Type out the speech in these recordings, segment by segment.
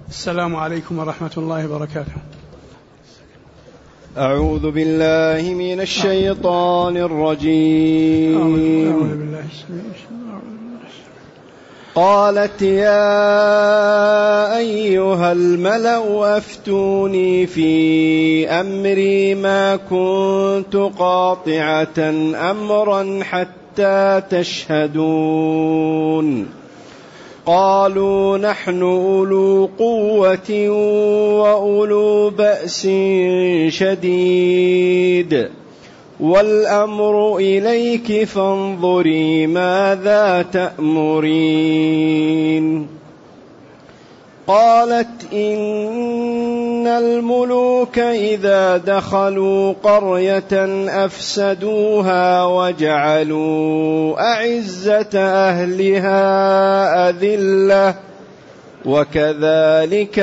السلام عليكم ورحمة الله وبركاته. أعوذ بالله من الشيطان الرجيم. قالت يا أيها الملأ أفتوني في أمري ما كنت قاطعة أمرا حتى تشهدون. قالوا نحن أولو قوة وأولو بأس شديد والأمر إليك فانظري ماذا تأمرين. قالت إن الملوك إذا دخلوا قرية أفسدوها وجعلوا أعزة أهلها أذلة وكذلك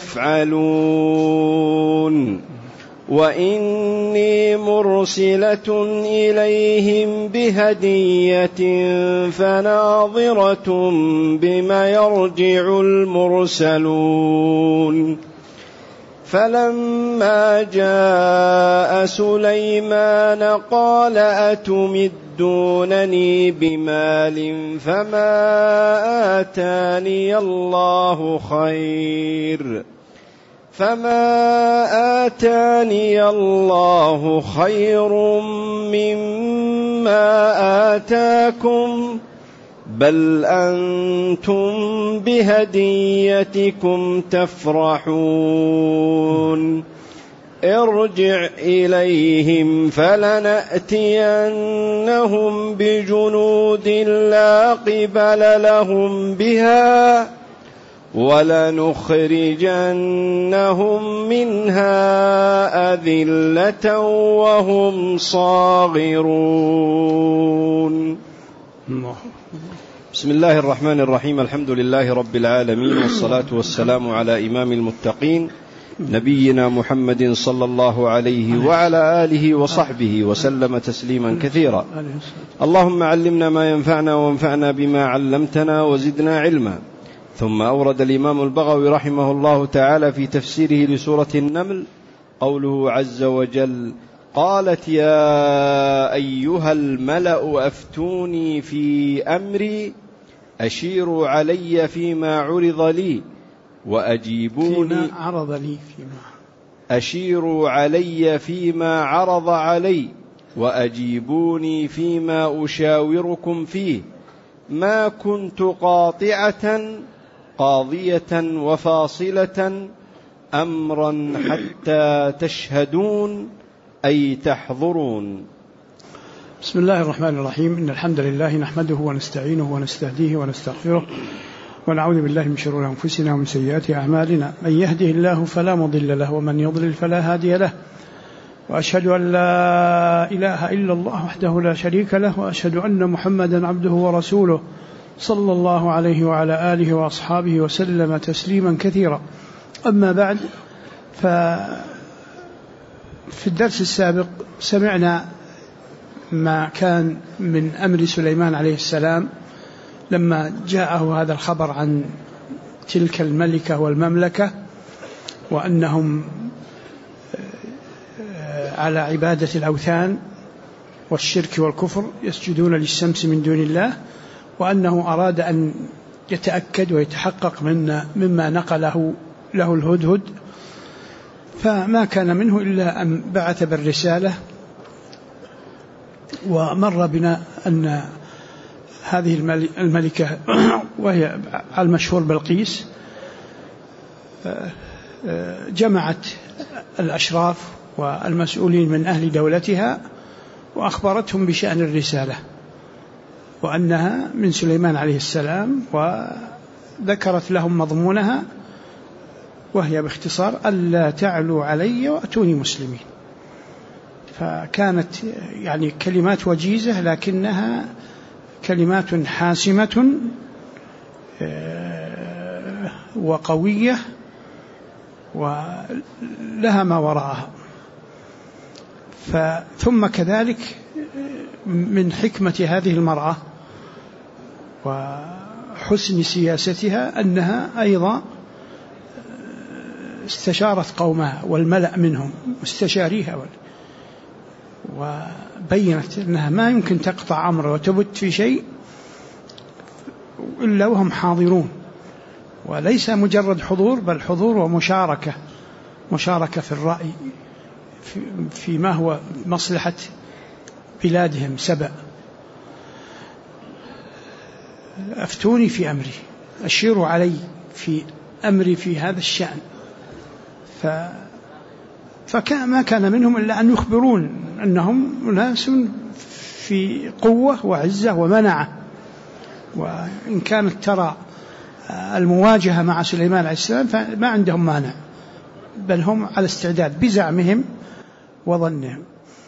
يفعلون. وإني مرسلة إليهم بهدية فناظرة بما يرجع المرسلون. فلما جاء سليمان قال أتمدونني بمال فما آتاني الله خير مما آتاكم بل أنتم بهديتكم تفرحون. ارجع إليهم فلنأتينهم بجنود لا قبل لهم بها ولنخرجنهم منها أذلة وهم صاغرون. بسم الله الرحمن الرحيم. الحمد لله رب العالمين، والصلاة والسلام على إمام المتقين نبينا محمد صلى الله عليه وعلى آله وصحبه وسلم تسليما كثيرا. اللهم علمنا ما ينفعنا وانفعنا بما علمتنا وزدنا علما. ثم أورد الإمام البغوي رحمه الله تعالى في تفسيره لسورة النمل قوله عز وجل: قالت يا أيها الملأ أفتوني في أمري أشيروا علي فيما عرض لي وأجيبوني أشيروا علي فيما عرض علي وأجيبوني فيما أشاوركم فيه ما كنت قاطعة قاضية وفاصلة أمرا حتى تشهدون أي تحضرون. بسم الله الرحمن الرحيم. إن الحمد لله نحمده ونستعينه ونستهديه ونستغفره ونعوذ بالله من شرور أنفسنا ومن سيئات أعمالنا. من يهده الله فلا مضل له ومن يضلل فلا هادي له. وأشهد أن لا إله إلا الله وحده لا شريك له، وأشهد أن محمدا عبده ورسوله صلى الله عليه وعلى آله وأصحابه وسلم تسليما كثيرا. أما بعد، ففي الدرس السابق سمعنا ما كان من أمر سليمان عليه السلام لما جاءه هذا الخبر عن تلك الملكة والمملكة وأنهم على عبادة الأوثان والشرك والكفر يسجدون للشمس من دون الله، وأنه أراد أن يتأكد ويتحقق مما نقله له الهدهد، فما كان منه إلا أن بعث بالرسالة. ومر بنا أن هذه الملكة وهي المشهور بلقيس جمعت الأشراف والمسؤولين من أهل دولتها وأخبرتهم بشأن الرسالة وأنها من سليمان عليه السلام، وذكرت لهم مضمونها وهي باختصار: ألا تعلوا علي وأتوني مسلمين. فكانت يعني كلمات وجيزة لكنها كلمات حاسمة وقوية ولها ما وراءها. ثم كذلك من حكمة هذه المرأة وحسن سياستها أنها أيضا استشارت قومها والملأ منهم مستشاريها وبينت أنها ما يمكن تقطع أمره وتبت في شيء إلا وهم حاضرون، وليس مجرد حضور بل حضور ومشاركة في الرأي فيما هو مصلحة بلادهم سبأ. أفتوني في أمري، أشيروا علي في أمري في هذا الشأن. فما كان منهم إلا أن يخبرون أنهم ناس في قوة وعزة ومنعة، وإن كانت ترى المواجهة مع سليمان عليه السلام فما عندهم مانع، بل هم على استعداد بزعمهم وظنهم.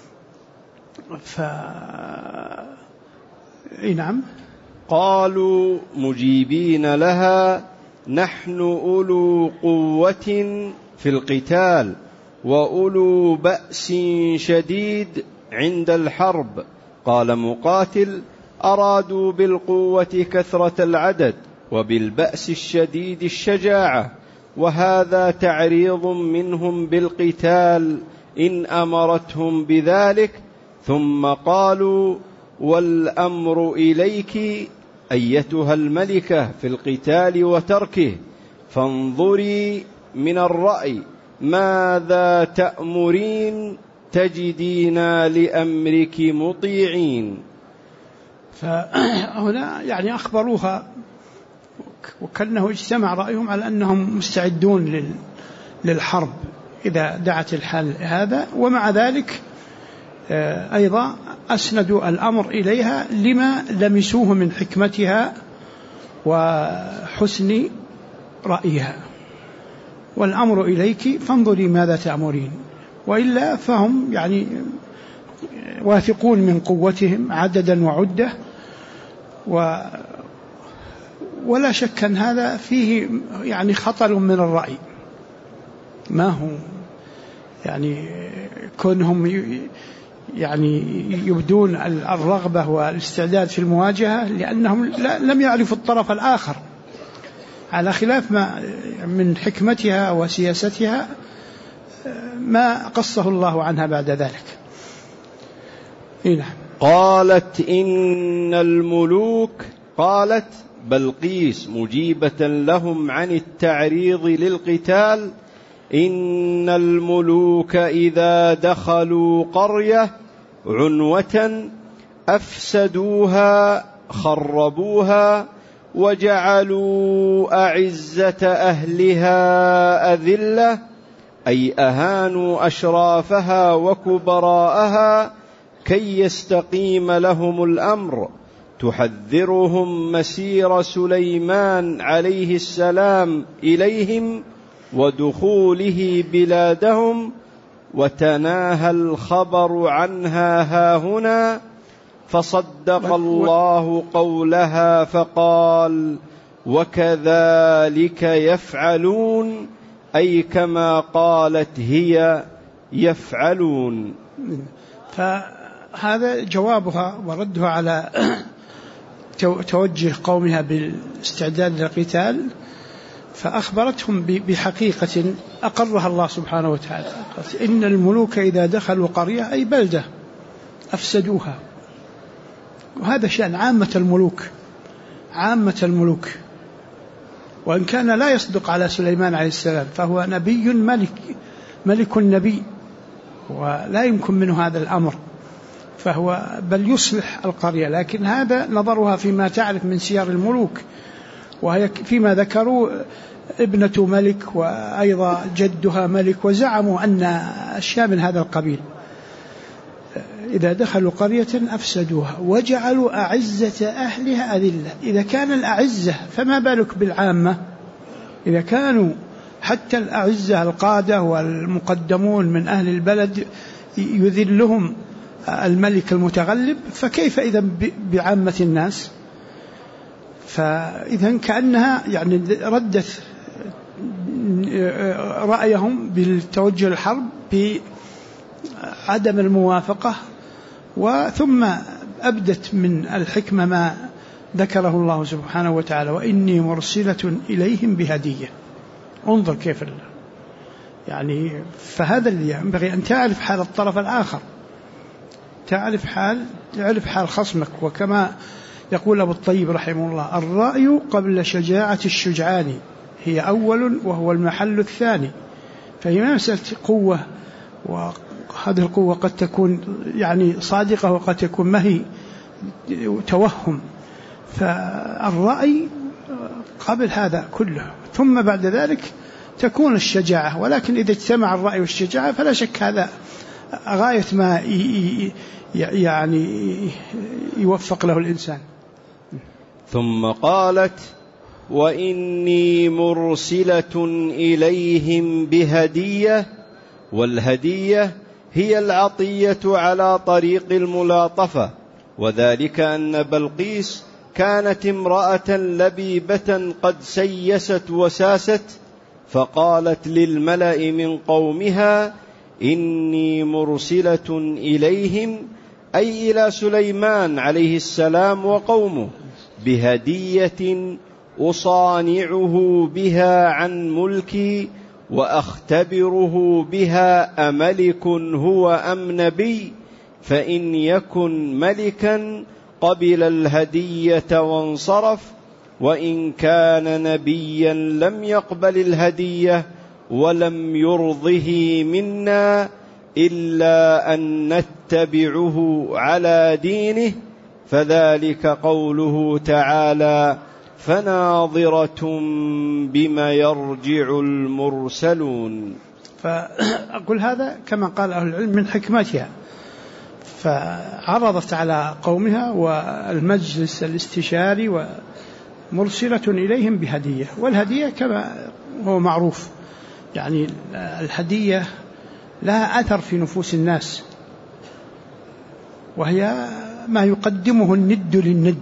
نعم. قالوا مجيبين لها نحن أولو قوة في القتال وأولو بأس شديد عند الحرب. قال مقاتل أرادوا بالقوة كثرة العدد وبالبأس الشديد الشجاعة، وهذا تعريض منهم بالقتال إن أمرتهم بذلك. ثم قالوا والأمر إليك أيتها الملكة في القتال وتركه، فانظري من الرأي ماذا تأمرين تجدينا لأمرك مطيعين. فهنا يعني أخبروها وكأنه اجتمع رأيهم على أنهم مستعدون للحرب إذا دعت الحال هذا، ومع ذلك أيضا أسندوا الأمر إليها لما لمسوه من حكمتها وحسن رأيها. والأمر إليك فانظري ماذا تأمرين، وإلا فهم يعني واثقون من قوتهم عددا وعدة، ولا شك أن هذا فيه يعني خطر من الرأي، ما هو يعني كونهم يعني يبدون الرغبة والاستعداد في المواجهة لأنهم لم يعرفوا الطرف الآخر، على خلاف ما من حكمتها وسياستها ما قصه الله عنها بعد ذلك. قالت إن الملوك، قالت بلقيس مجيبة لهم عن التعريض للقتال، إن الملوك إذا دخلوا قرية عنوة أفسدوها خربوها وجعلوا أعزة أهلها أذلة، أي أهانوا أشرافها وكبراءها كي يستقيم لهم الأمر. تحذرهم مسير سليمان عليه السلام إليهم ودخوله بلادهم، وتناهى الخبر عنها هاهنا، فصدق الله قولها فقال وكذلك يفعلون، أي كما قالت هي يفعلون. فهذا جوابها وردها على توجه قومها بالاستعداد للقتال، فأخبرتهم بحقيقة أقرها الله سبحانه وتعالى. إن الملوك إذا دخلوا قرية أي بلدة أفسدوها، وهذا شأن عامة الملوك، وإن كان لا يصدق على سليمان عليه السلام فهو نبي ملك نبي ولا يمكن منه هذا الأمر، فهو بل يصلح القرية، لكن هذا نظرها فيما تعرف من سير الملوك، وهي فيما ذكروا ابنة ملك وأيضا جدها ملك، وزعموا أن أشياء من هذا القبيل. إذا دخلوا قرية أفسدوها وجعلوا أعزة أهلها أذلة. إذا كان الأعزة فما بالك بالعامة، إذا كانوا حتى الأعزة القادة والمقدمون من أهل البلد يذلهم الملك المتغلب، فكيف إذا بعامة الناس؟ فإذا كأنها يعني ردت رأيهم بالتوجه الحرب بعدم الموافقة، وثم أبدت من الحكمة ما ذكره الله سبحانه وتعالى وإني مرسلة إليهم بهدية. انظر كيف يعني فهذا اللي ينبغي أن تعرف حال الطرف الآخر، تعرف حال خصمك. وكما يقول أبو الطيب رحمه الله: الرأي قبل شجاعة الشجعان هي أول وهو المحل الثاني. فهي مسألة قوة، وهذه القوة قد تكون يعني صادقة وقد تكون مهي توهم. فالرأي قبل هذا كله، ثم بعد ذلك تكون الشجاعة. ولكن إذا اجتمع الرأي والشجاعة فلا شك هذا غاية ما يعني يوفق له الإنسان. ثم قالت: وإني مرسلة إليهم بهدية، والهدية هي العطية على طريق الملاطفة، وذلك أن بلقيس كانت امرأة لبيبة قد سيست وساست، فقالت للملأ من قومها: إني مرسلة إليهم، أي إلى سليمان عليه السلام وقومه، بهدية أصانعه بها عن ملكي، وأختبره بها أملك هو أم نبي، فإن يكن ملكا قبل الهدية وانصرف، وإن كان نبيا لم يقبل الهدية ولم يرضه منا إلا أن نتبعه على دينه، فذلك قوله تعالى: فناظرة بما يرجع المرسلون. فأقول هذا كما قال أهل العلم من حكمتها، فعرضت على قومها والمجلس الاستشاري ومرسلة إليهم بهدية. والهدية كما هو معروف يعني الهدية لها أثر في نفوس الناس، وهي ما يقدمه الند للند،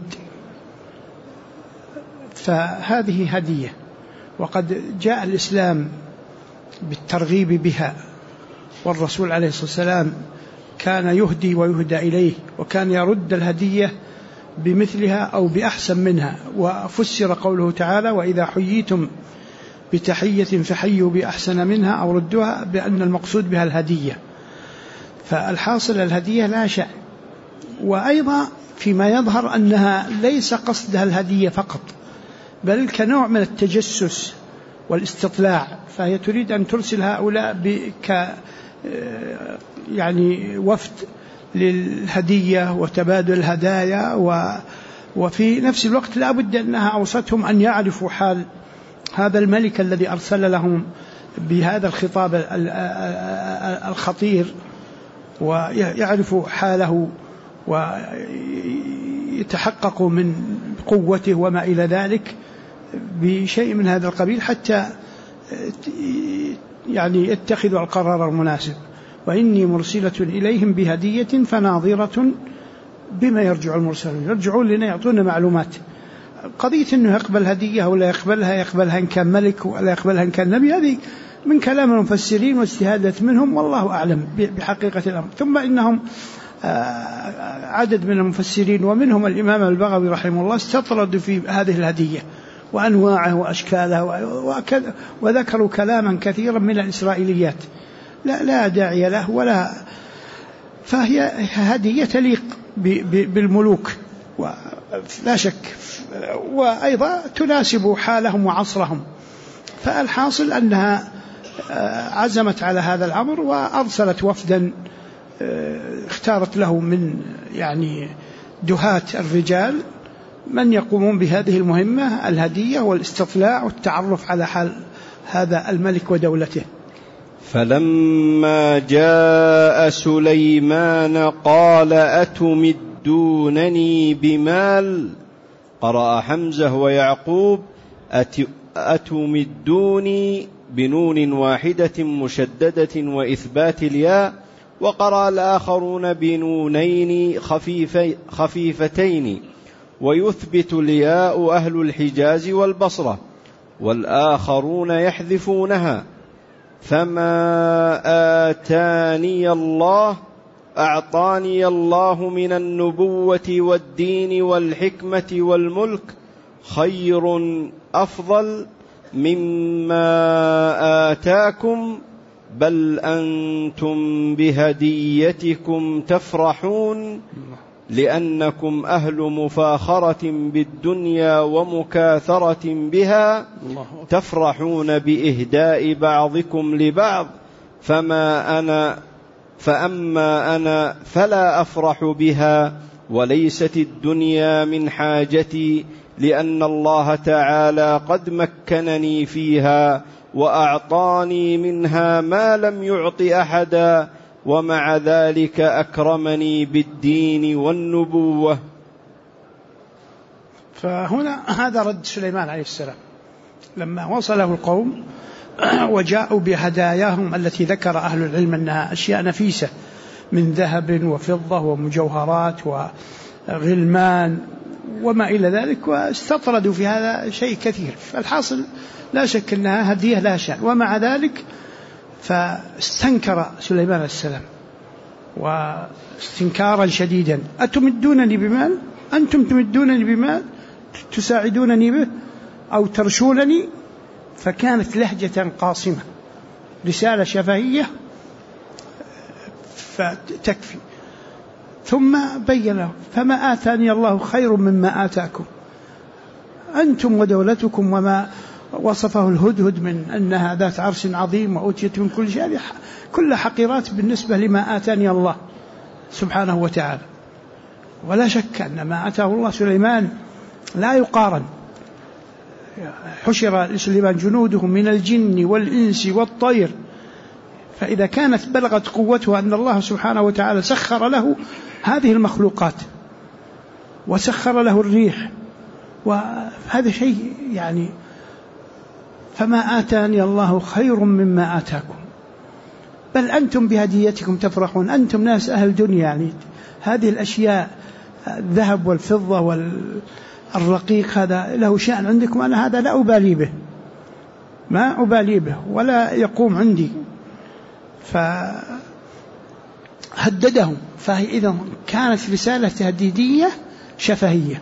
فهذه هدية. وقد جاء الإسلام بالترغيب بها، والرسول عليه الصلاة والسلام كان يهدي ويهدى إليه، وكان يرد الهدية بمثلها أو بأحسن منها. وفسر قوله تعالى: وإذا حييتم بتحية فحيوا بأحسن منها أو ردوها، بأن المقصود بها الهدية. فالحاصل الهدية لا شأن. وأيضا فيما يظهر أنها ليس قصدها الهدية فقط، بل كنوع من التجسس والاستطلاع، فهي تريد أن ترسل هؤلاء يعني وفد للهدية وتبادل الهدايا، وفي نفس الوقت لا بد أنها أوصتهم أن يعرفوا حال هذا الملك الذي أرسل لهم بهذا الخطاب الخطير، ويعرفوا حاله ويتحققوا من قوته وما إلى ذلك بشيء من هذا القبيل، حتى يعني يتخذوا القرار المناسب. وإني مرسلة إليهم بهدية فناظرة بما يرجع المرسلون. يرجعون لنا يعطونا معلومات. قضية أنه يقبل هدية أو لا يقبلها إن كان ملك ولا يقبلها إن كان نبي، هذه من كلام المفسرين واجتهادات منهم، والله أعلم بحقيقة الأمر. ثم إنهم عدد من المفسرين ومنهم الإمام البغوي رحمه الله استطردوا في هذه الهدية وأنواعه وأشكالها وذكروا كلاما كثيرا من الإسرائيليات لا داعي له ولا، فهي هدية تليق بالملوك لا شك، وأيضا تناسب حالهم وعصرهم. فالحاصل أنها عزمت على هذا الأمر وأرسلت وفدا اختارت له من يعني دهاة الرجال من يقومون بهذه المهمة، الهدية والاستطلاع والتعرف على حال هذا الملك ودولته. فلما جاء سليمان قال: أتمدونني بمال، قرأ حمزة ويعقوب: أتمدوني بنون واحدة مشددة وإثبات الياء، وقرأ الآخرون بنونين خفيفتين ويثبت الياء أهل الحجاز والبصرة، والآخرون يحذفونها. فما آتاني الله أعطاني الله من النبوة والدين والحكمة والملك خير أفضل مما آتاكم، بل أنتم بهديتكم تفرحون لأنكم أهل مفاخرة بالدنيا ومكاثرة بها، تفرحون بإهداء بعضكم لبعض، فأما أنا فلا أفرح بها، وليست الدنيا من حاجتي، لأن الله تعالى قد مكنني فيها وأعطاني منها ما لم يعط أحدا، ومع ذلك أكرمني بالدين والنبوة. فهنا هذا رد سليمان عليه السلام لما وصله القوم وجاءوا بهداياهم التي ذكر أهل العلم أنها أشياء نفيسة من ذهب وفضة ومجوهرات وغلمان وما إلى ذلك، واستطردوا في هذا شيء كثير. فالحاصل لا شك أنها هدية لا شأن، ومع ذلك فاستنكر سليمان عليه السلام واستنكارا شديدا: أتمدونني بمال؟ أنتم تمدونني بمال تساعدونني به أو ترشونني؟ فكانت لهجة قاصمة، رسالة شفهية فتكفي. ثم بين: فما آتاني الله خير مما آتاكم أنتم ودولتكم. وما وصفه الهدهد من أنها ذات عرش عظيم وأوتيت من كل شيء، كل حقيرات بالنسبة لما آتاني الله سبحانه وتعالى. ولا شك أن ما آتاه الله سليمان لا يقارن. حشر لسليمان جنوده من الجن والإنس والطير، فإذا كانت بلغت قوته أن الله سبحانه وتعالى سخر له هذه المخلوقات وسخر له الريح، وهذا شيء يعني فما آتاني الله خير مما آتاكم بل أنتم بهديتكم تفرحون. أنتم ناس أهل دنيا، يعني هذه الأشياء الذهب والفضة والرقيق هذا له شأن عندكم، أنا هذا لا أبالي به، ما أبالي به ولا يقوم عندي. فهددهم. فإذا كانت رسالة تهديدية شفهية.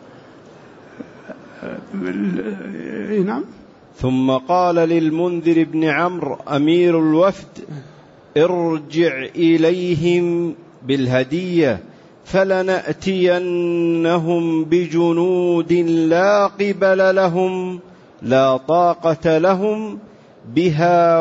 نعم. ثم قال للمنذر بن عمرو أمير الوفد: ارجع إليهم بالهدية فلنأتينهم بجنود لا قبل لهم لا طاقة لهم بها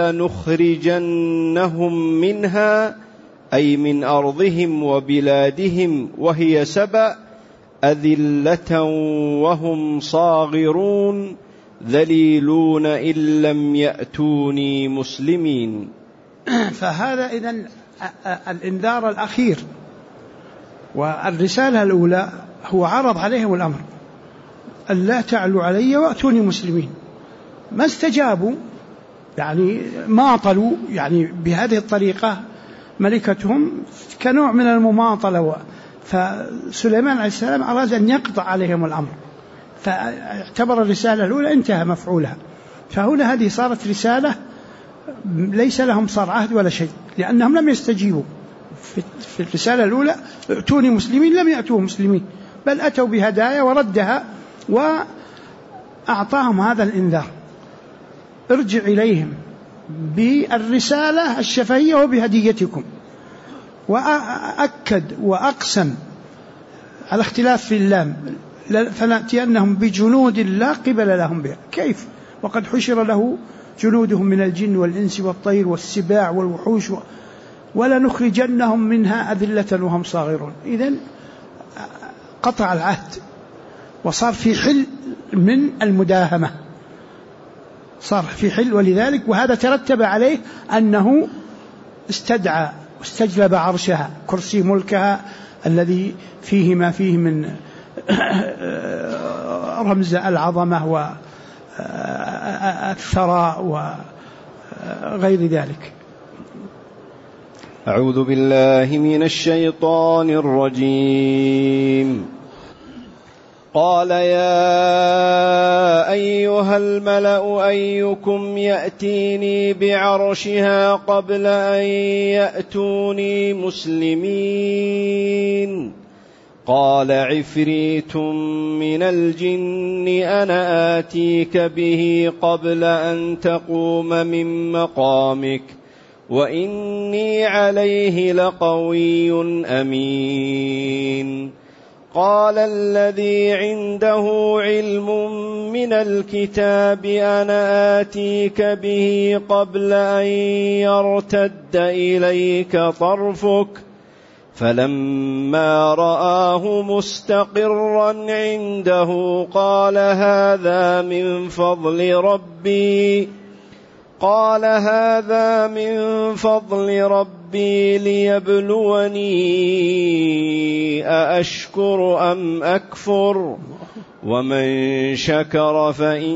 ولنخرجنهم منها، أي من أرضهم وبلادهم وهي سبأ، أذلة وهم صاغرون ذليلون إن لم يأتوني مسلمين. فهذا إذن الإنذار الأخير. والرسالة الأولى هو عرض عليهم الأمر ألا تعلوا علي وأتوني مسلمين. ما استجابوا، يعني ماطلوا يعني بهذه الطريقة ملكتهم كنوع من المماطلة. فسليمان عليه السلام أراد أن يقطع عليهم الأمر، فاعتبر الرسالة الأولى انتهى مفعولها. فهنا هذه صارت رسالة ليس لهم صار عهد ولا شيء، لأنهم لم يستجيبوا. في الرسالة الأولى ائتوني مسلمين، لم يأتوا مسلمين، بل أتوا بهدايا وردها وأعطاهم هذا الإنذار: ارجع إليهم بالرسالة الشفهية وبهديتكم. وأكد وأقسم على اختلاف في اللام: فنأتينهم بجنود لا قبل لهم بها. كيف وقد حشر له جنودهم من الجن والإنس والطير والسباع والوحوش ولنخرجنهم منها أذلة وهم صاغرون. إذن قطع العهد وصار في حل من المداهمة، صار في حل. ولذلك وهذا ترتب عليه أنه استدعى واستجلب عرشها، كرسي ملكها الذي فيه ما فيه من رمز العظمة والثراء وغير ذلك. أعوذ بالله من الشيطان الرجيم. قال يا أيها الملأ أيكم يأتيني بعرشها قبل أن يأتوني مسلمين؟ قال عفريت من الجن أنا آتيك به قبل أن تقوم من مقامك وإني عليه لقوي أمين. قال الذي عنده علم من الكتاب أنا آتيك به قبل أن يرتد إليك طرفك فلما رآه مستقرا عنده قال هذا من فضل ربي ليبلوني أأشكر أم أكفر ومن شكر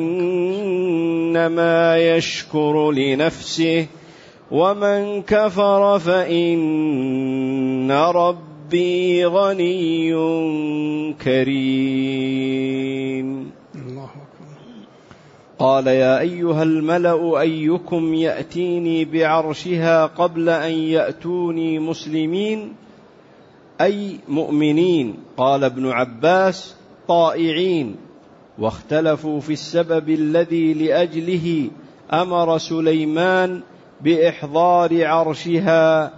فإنما يشكر لنفسه ومن كفر فإن ربي غني كريم. قال يا أيها الملأ أيكم يأتيني بعرشها قبل أن يأتوني مسلمين أي مؤمنين؟ قال ابن عباس طائعين. واختلفوا في السبب الذي لأجله أمر سليمان بإحضار عرشها.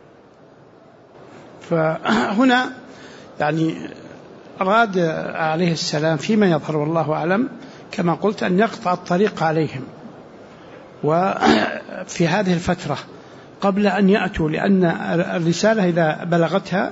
فهنا يعني أراد عليه السلام فيما يظهر والله أعلم كما قلت أن يقطع الطريق عليهم وفي هذه الفترة قبل أن يأتوا، لأن الرسالة إذا بلغتها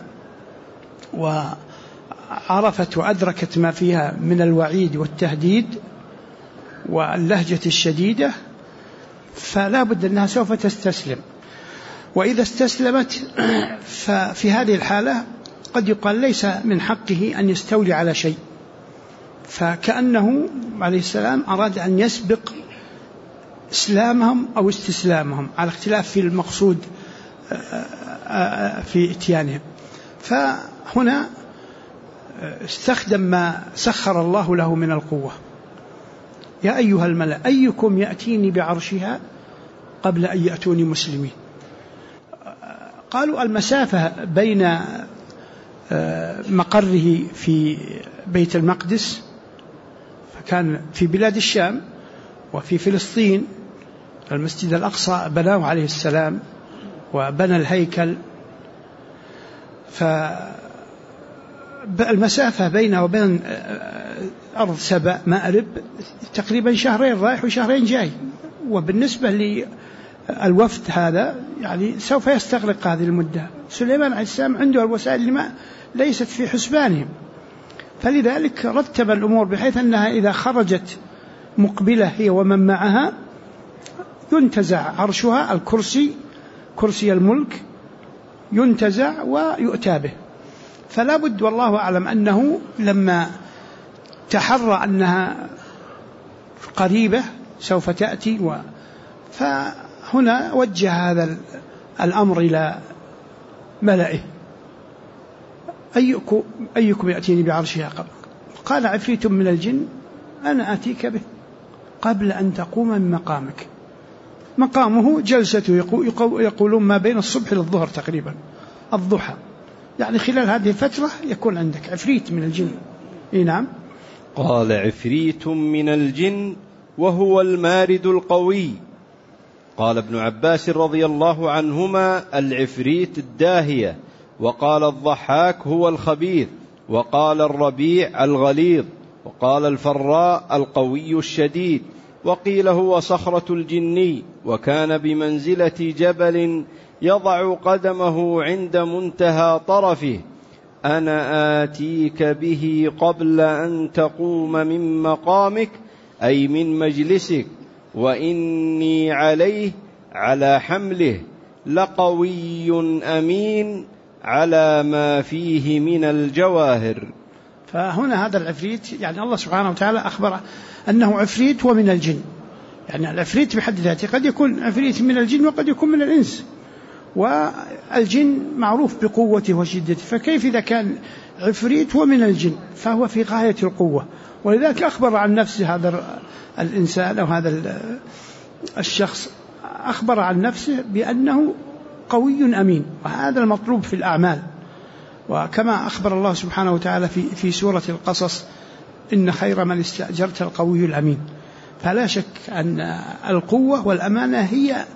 وعرفت وأدركت ما فيها من الوعيد والتهديد واللهجة الشديدة فلا بد أنها سوف تستسلم، وإذا استسلمت ففي هذه الحالة قد يقال ليس من حقه أن يستولي على شيء، فكأنه عليه السلام أراد أن يسبق إسلامهم أو استسلامهم على اختلاف في المقصود في إتيانهم. فهنا استخدم ما سخر الله له من القوة. يا أيها الملأ أيكم يأتيني بعرشها قبل أن يأتوني مسلمين. قالوا المسافة بين مقره في بيت المقدس فكان في بلاد الشام وفي فلسطين المسجد الأقصى بناه عليه السلام وبنى الهيكل، فالمسافة بينه وبين أرض سبأ مأرب تقريبا شهرين رايح وشهرين جاي، وبالنسبة للوفد هذا يعني سوف يستغرق هذه المدة. سليمان عليه السلام عنده الوسائل اللي ليست في حسبانهم، فلذلك رتب الأمور بحيث أنها إذا خرجت مقبلة هي ومن معها ينتزع عرشها، الكرسي كرسي الملك ينتزع ويؤتى به. فلا بد والله أعلم أنه لما تحرى أنها قريبة سوف تأتي فهنا وجه هذا الأمر إلى ملئه أيكم يأتيني بعرشها قبل. قال عفريت من الجن أنا آتيك به قبل أن تقوم من مقامك. مقامه جلسته يقولون ما بين الصبح للظهر تقريبا الضحى، يعني خلال هذه الفترة يكون عندك عفريت من الجن. نعم. قال عفريت من الجن وهو المارد القوي. قال ابن عباس رضي الله عنهما العفريت الداهية، وقال الضحاك هو الخبيث، وقال الربيع الغليظ، وقال الفراء القوي الشديد، وقيل هو صخرة الجني، وكان بمنزلة جبل يضع قدمه عند منتهى طرفه. أنا آتيك به قبل أن تقوم من مقامك أي من مجلسك، وإني على حمله لقوي أمين على ما فيه من الجواهر. فهنا هذا العفريت يعني الله سبحانه وتعالى أخبر أنه عفريت ومن الجن، يعني العفريت بحد ذاته قد يكون عفريت من الجن وقد يكون من الإنس، والجن معروف بقوته وشدته، فكيف إذا كان عفريت ومن الجن فهو في غاية القوة. ولذلك أخبر عن نفسه هذا الإنسان أو هذا الشخص أخبر عن نفسه بأنه قوي أمين، وهذا المطلوب في الأعمال. وكما أخبر الله سبحانه وتعالى في سورة القصص إن خير من استأجرت القوي الأمين. فلا شك أن القوة والأمانة هي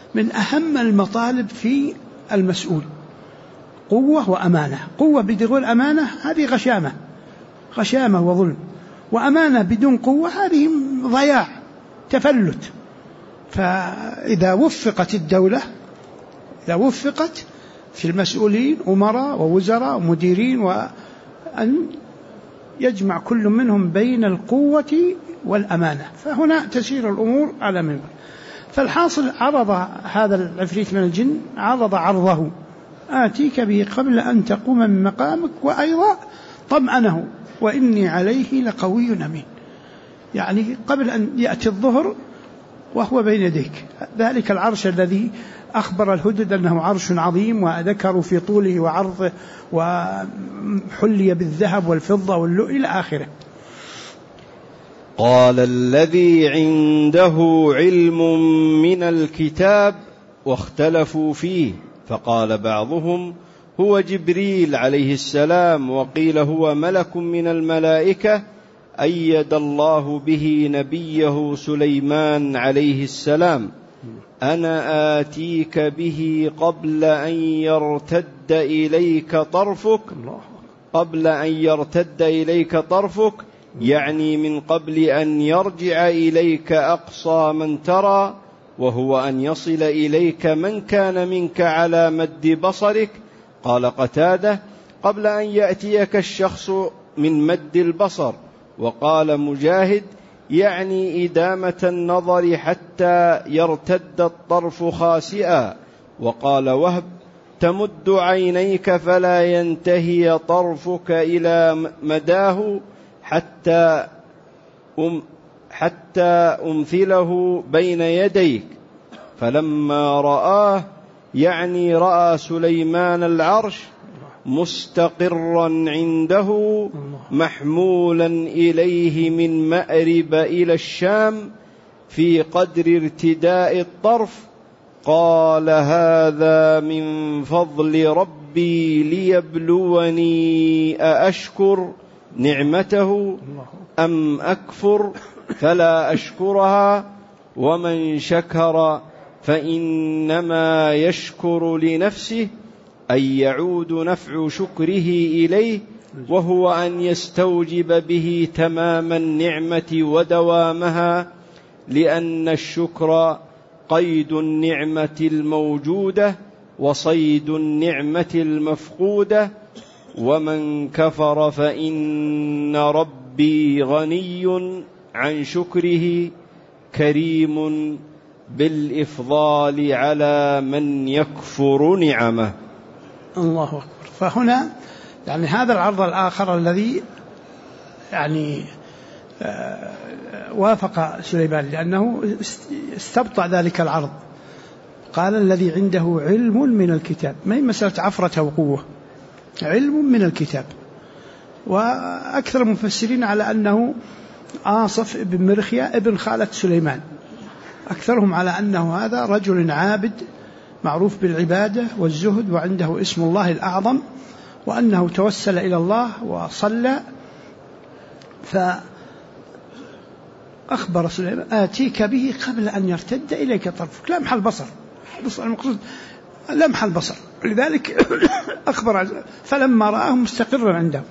من أهم المطالب في المسؤول، قوة وأمانة. قوة بدون أمانة هذه غشامة وظلم، وأمانة بدون قوة هذه ضياع، تفلت. فإذا وفقت الدولة، إذا وفقت في المسؤولين أمراء ووزراء ومديرين، وأن يجمع كل منهم بين القوة والأمانة، فهنا تسير الأمور على منبر. فالحاصل عرض هذا العفريت من الجن عرضه: آتيك به قبل أن تقوم من مقامك، وأيضا طمأنه: وإني عليه لقوي أمين. يعني قبل أن يأتي الظهر وهو بين يديك. ذلك العرش الذي أخبر الهدد أنه عرش عظيم، وذكروا في طوله وعرضه، وحلي بالذهب والفضة واللؤلؤ إلى آخره. قال الذي عنده علم من الكتاب واختلفوا فيه، فقال بعضهم هو جبريل عليه السلام، وقيل هو ملك من الملائكة أيد الله به نبيه سليمان عليه السلام. أنا آتيك به قبل أن يرتد إليك طرفك، يعني من قبل أن يرجع إليك أقصى من ترى، وهو أن يصل إليك من كان منك على مد بصرك. قال قتادة: قبل أن يأتيك الشخص من مد البصر. وقال مجاهد: يعني إدامة النظر حتى يرتد الطرف خاسئا. وقال وهب: تمد عينيك فلا ينتهي طرفك إلى مداه حتى أمثله بين يديك. فلما رآه، يعني رأى سليمان العرش مستقرا عنده محمولا إليه من مأرب إلى الشام في قدر ارتداء الطرف، قال: هذا من فضل ربي ليبلوني أأشكر نعمته أم أكفر، فلا أشكرها، ومن شكر فإنما يشكر لنفسه، أن يعود نفع شكره إليه، وهو أن يستوجب به تمام النعمة ودوامها، لأن الشكر قيد النعمة الموجودة وصيد النعمة المفقودة. ومن كفر فإن ربي غني عن شكره كريم بالإفضال على من يكفر نعمه. الله أكبر. فهنا يعني هذا العرض الآخر الذي يعني وافق سليمان، لأنه استبطأ ذلك العرض. قال: الذي عنده علم من الكتاب، ما هي مسألة عفرة وقوة، علم من الكتاب. وأكثر المفسرين على أنه آصف بن مرخية ابن خالة سليمان، أكثرهم على أنه هذا رجل عابد معروف بالعبادة والزهد، وعنده اسم الله الأعظم، وأنه توسل إلى الله وصلى. فأخبر سليمان: آتيك به قبل أن يرتد إليك طرفك، لمح البصر، المقصود لمح البصر. لذلك أخبر فلما رآه مستقرا عنده.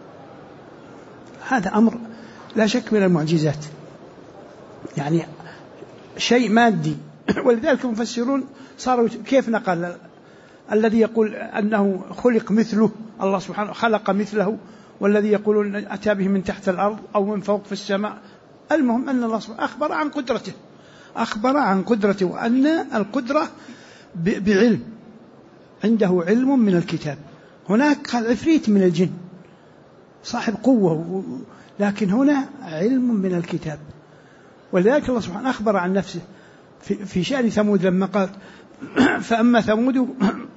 هذا أمر لا شك من المعجزات، يعني شيء مادي. ولذلك المفسرون صاروا كيف نقل الذي يقول أنه خلق مثله، الله سبحانه خلق مثله، والذي يقولون أتى به من تحت الأرض أو من فوق في السماء. المهم أن الله سبحانه أخبر عن قدرته، وأن القدرة بعلم، عنده علم من الكتاب. هناك قال عفريت من الجن صاحب قوة، لكن هنا علم من الكتاب. ولذلك الله سبحانه أخبر عن نفسه في شأن ثمود لما قال: فأما ثمود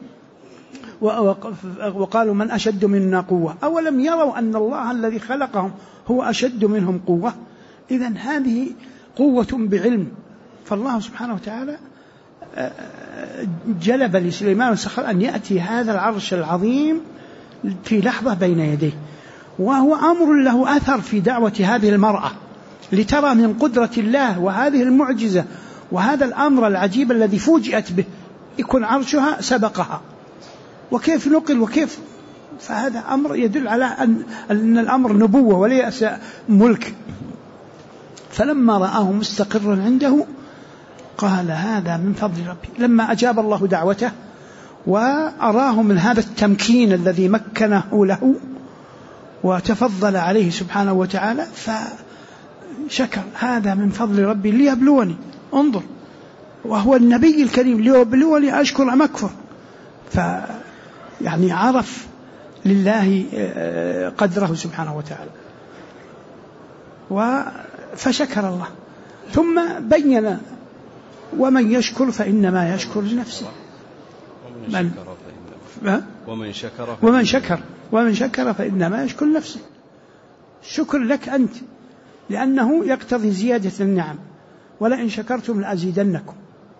وقالوا من أشد منا قوة أولم يروا أن الله الذي خلقهم هو أشد منهم قوة. إذن هذه قوة بعلم. فالله سبحانه وتعالى جلب لسليمان السخر أن يأتي هذا العرش العظيم في لحظة بين يديه، وهو أمر له أثر في دعوة هذه المرأة لترى من قدرة الله وهذه المعجزة وهذا الأمر العجيب الذي فوجئت به، يكون عرشها سبقها، وكيف نقل وكيف، فهذا أمر يدل على أن الأمر نبوة وليس ملك. فلما رآه مستقرا عنده قال هذا من فضل ربي. لما أجاب الله دعوته وأراه من هذا التمكين الذي مكنه له وتفضل عليه سبحانه وتعالى، فشكر هذا من فضل ربي ليبلوني، انظر، وهو النبي الكريم ليبلوني أشكر أم أكفر. يعني عرف لله قدره سبحانه وتعالى فشكر الله. ثم بين ومن يشكر فإنما يشكر لنفسه، ومن شكر فإنما يشكر لنفسه. الشكر لك أنت لأنه يقتضي زيادة النعم، ولئن شكرتم لأزيدنكم.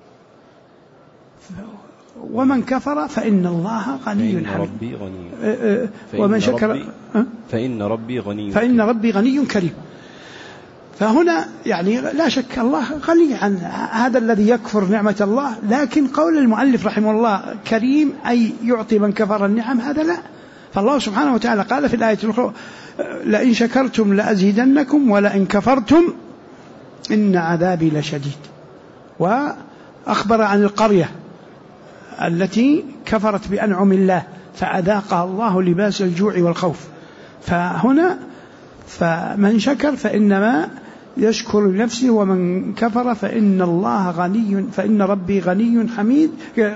ومن كفر فإن الله غني حميد. ومن شكر فإن ربي غني كريم. فهنا يعني لا شك الله غني عن هذا الذي يكفر نعمة الله، لكن قول المؤلف رحمه الله كريم أي يعطي من كفر النعم، هذا لا. فالله سبحانه وتعالى قال في الآية الأخرى لئن شكرتم لأزيدنكم ولئن كفرتم إن عذابي لشديد. وأخبر عن القرية التي كفرت بأنعم الله فأذاقها الله لباس الجوع والخوف. فهنا فمن شكر فإنما يشكر لنفسه، ومن كفر فإن الله غني، فإن ربي غني حميد،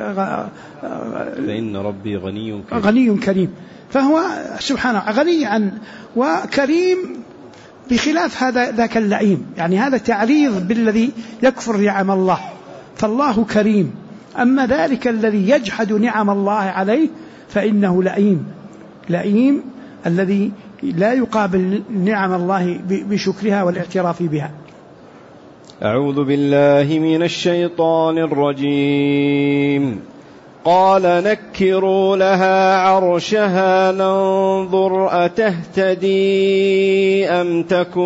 فإن ربي غني كريم. فهو سبحانه غني عن وكريم بخلاف هذا ذاك اللئيم، يعني هذا تعريض بالذي يكفر نعم الله، فالله كريم. أما ذلك الذي يجحد نعم الله عليه فإنه لئيم الذي لا يقابل نعم الله بشكرها والاعتراف بها. أعوذ بالله من الشيطان الرجيم. قال نكروا لها عرشها ننظر أتهتدي أم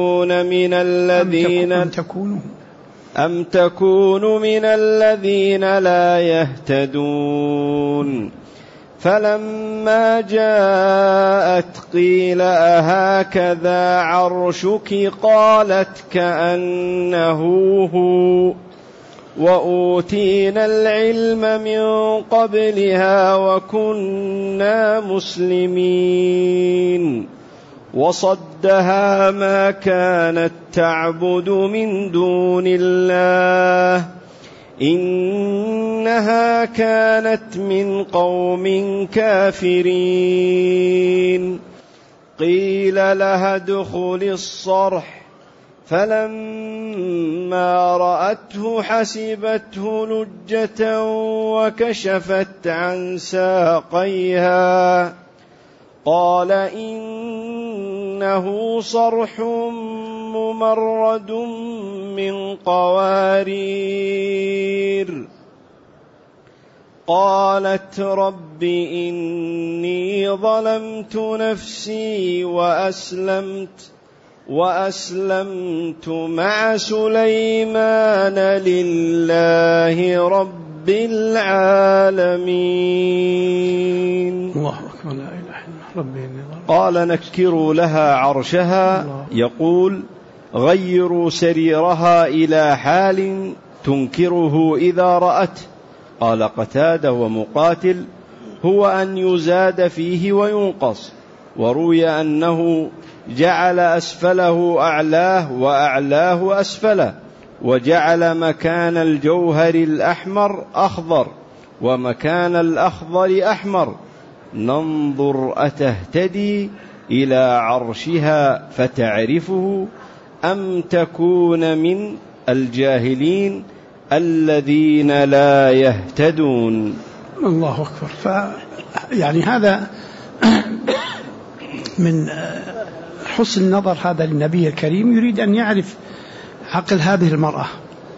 تكون من الذين لا يهتدون. فلما جاءت قيل أهكذا عرشك قالت كأنه هو وأوتينا العلم من قبلها وكنا مسلمين. وصدها ما كانت تعبد من دون الله إنها كانت من قوم كافرين. قيل لها ادخل الصرح فلما رأته حسبته لجة وكشفت عن ساقيها قال إنه صرح ممرد من قوارير. قالت رب إني ظلمت نفسي وأسلمت مع سليمان لله رب العالمين. الله أكبر، لا إله إلا ربي. قال نكروا لها عرشها، يقول غيروا سريرها إلى حال تنكره إذا رأت. قال قتادة ومقاتل هو أن يزاد فيه وينقص. وروي أنه جعل أسفله أعلاه وأعلاه أسفله، وجعل مكان الجوهر الأحمر أخضر ومكان الأخضر أحمر. ننظر أتهتدي إلى عرشها فتعرفه أم تكون من الجاهلين الذين لا يهتدون. الله أكبر. يعني هذا من حسن النظر هذا للنبي الكريم، يريد أن يعرف عقل هذه المرأة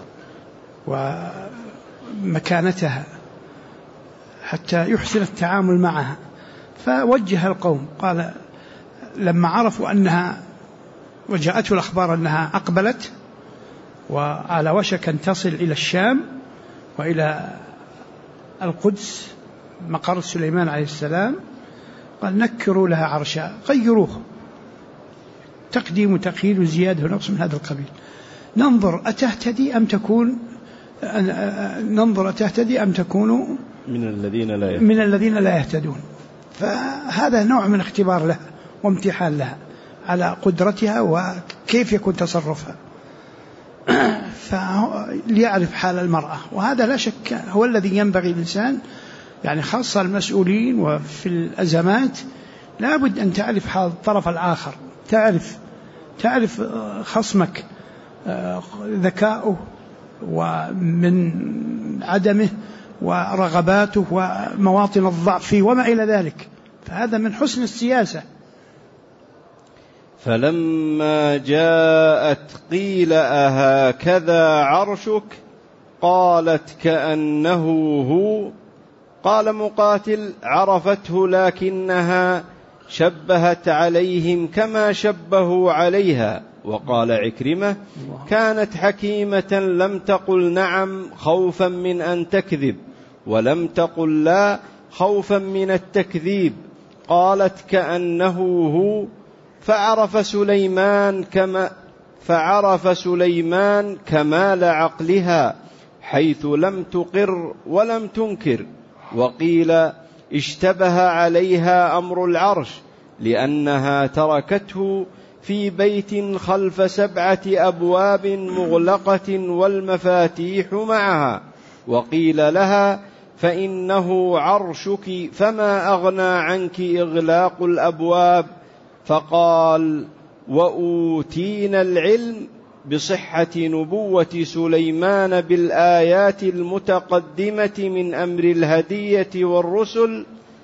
ومكانتها حتى يحسن التعامل معها. فوجه القوم، قال لما عرفوا أنها وجاءته الأخبار أنها أقبلت وعلى وشك أن تصل إلى الشام وإلى القدس مقر سليمان عليه السلام، قال نكروا لها عرشا، غيروه، تقديم وتأخير وزيادة ونقص من هذا القبيل، ننظر أتهتدي أم تكون من الذين لا يهتدون. فهذا نوع من اختبار لها وامتحان لها على قدرتها وكيف يكون تصرفها، ليعرف حال المرأة. وهذا لا شك هو الذي ينبغي الإنسان، يعني خاصة المسؤولين وفي الأزمات لا بد أن تعرف حال الطرف الآخر، تعرف خصمك ذكاؤه ومن عدمه ورغباته ومواطن الضعف فيه وما إلى ذلك، فهذا من حسن السياسة. فلما جاءت قيل أهكذا عرشك قالت كأنه هو. قال مقاتل عرفته لكنها شبهت عليهم كما شبهوا عليها. وقال عكرمة كانت حكيمة لم تقل نعم خوفا من أن تكذب، ولم تقل لا خوفا من التكذيب. قالت كأنه هو. فعرف سليمان كمال عقلها حيث لم تقر ولم تنكر. وقيل اشتبه عليها أمر العرش لأنها تركته في بيت خلف 7 أبواب مغلقة والمفاتيح معها. وقيل لها فإنه عرشك فما أغنى عنك إغلاق الأبواب. فقال وأوتينا العلم بصحة نبوة سليمان بالآيات المتقدمة من أمر الهدية والرسل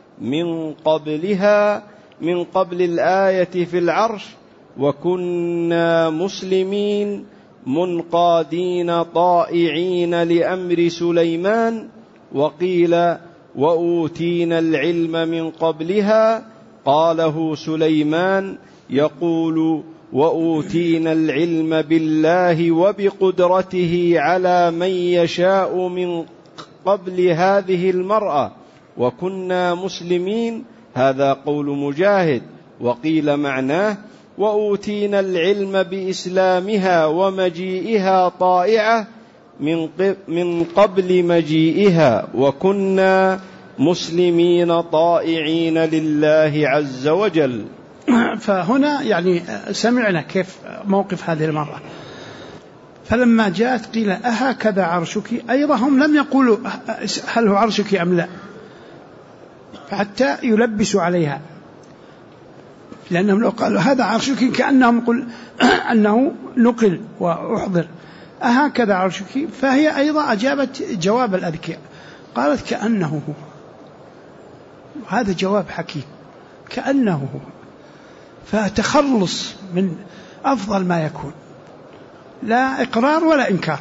من قبل الآية في العرش، وكنا مسلمين منقادين طائعين لأمر سليمان. وقيل وأوتينا العلم من قبلها قاله سليمان يقول وأوتينا العلم بالله وبقدرته على من يشاء من قبل هذه المرأة، وكنا مسلمين. هذا قول مجاهد. وقيل معناه وأوتينا العلم بإسلامها ومجيئها طائعة من قبل مجيئها، وكنا مسلمين طائعين لله عز وجل. فهنا يعني سمعنا كيف موقف هذه المرأة. فلما جاءت قيل أهكذا عرشك، أيضا هم لم يقولوا هل هو عرشك أم لا، حتى يلبسوا عليها، لأنهم لو قالوا هذا عرشك كأنهم يقول أنه نقل وأحضر أهكذا عرشك، فهي أيضا أجابت جواب الأذكياء، قالت كأنه هو. هذا جواب حكيم، كأنه هو، فتخلص من أفضل ما يكون، لا إقرار ولا إنكار.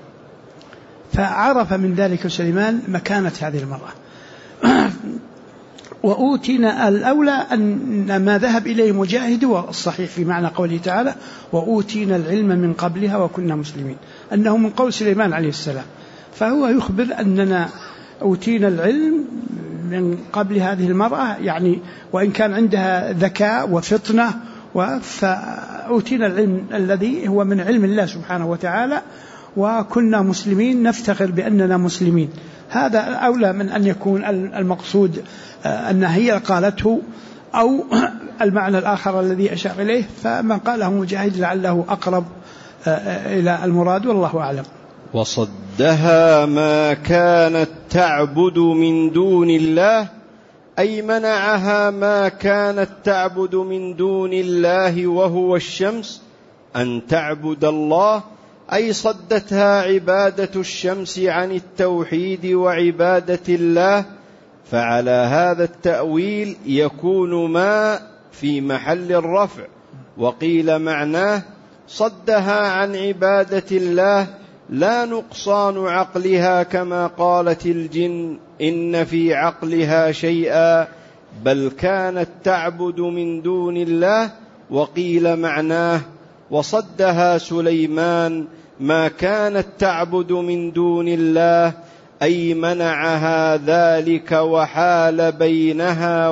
فعرف من ذلك سليمان مكانة هذه المرأة. وأوتينا الأولى أن ما ذهب إليه مجاهد والصحيح في معنى قوله تعالى وأوتينا العلم من قبلها وكنا مسلمين، أنه من قول سليمان عليه السلام، فهو يخبر أننا أوتينا العلم من قبل هذه المرأة، يعني وإن كان عندها ذكاء وفطنة، فأوتينا العلم الذي هو من علم الله سبحانه وتعالى، وكنا مسلمين نفتخر بأننا مسلمين. هذا أولى من أن يكون المقصود أن هي قالته أو المعنى الآخر الذي أشار إليه، فما قاله مجاهد لعله أقرب إلى المراد، والله أعلم. وصدها ما كانت تعبد من دون الله، أي منعها ما كانت تعبد من دون الله وهو الشمس أن تعبد الله، أي صدتها عبادة الشمس عن التوحيد وعبادة الله. فعلى هذا التأويل يكون ما في محل الرفع. وقيل معناه صدها عن عبادة الله لا نقصان عقلها كما قالت الجن إن في عقلها شيئا، بل كانت تعبد من دون الله. وقيل معناه وصدها سليمان ما كانت تعبد من دون الله، أي منعها ذلك وحال بينها